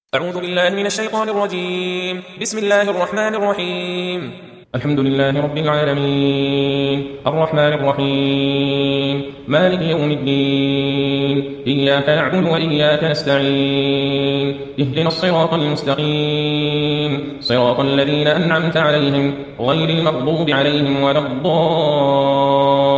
أعوذ بالله من الشيطان الرجيم. بسم الله الرحمن الرحيم. الحمد لله رب العالمين، الرحمن الرحيم، مالك يوم الدين، إياك نعبد وإياك نستعين، اهدنا الصراط المستقيم، صراط الذين أنعمت عليهم غير المغضوب عليهم ولا الضالين.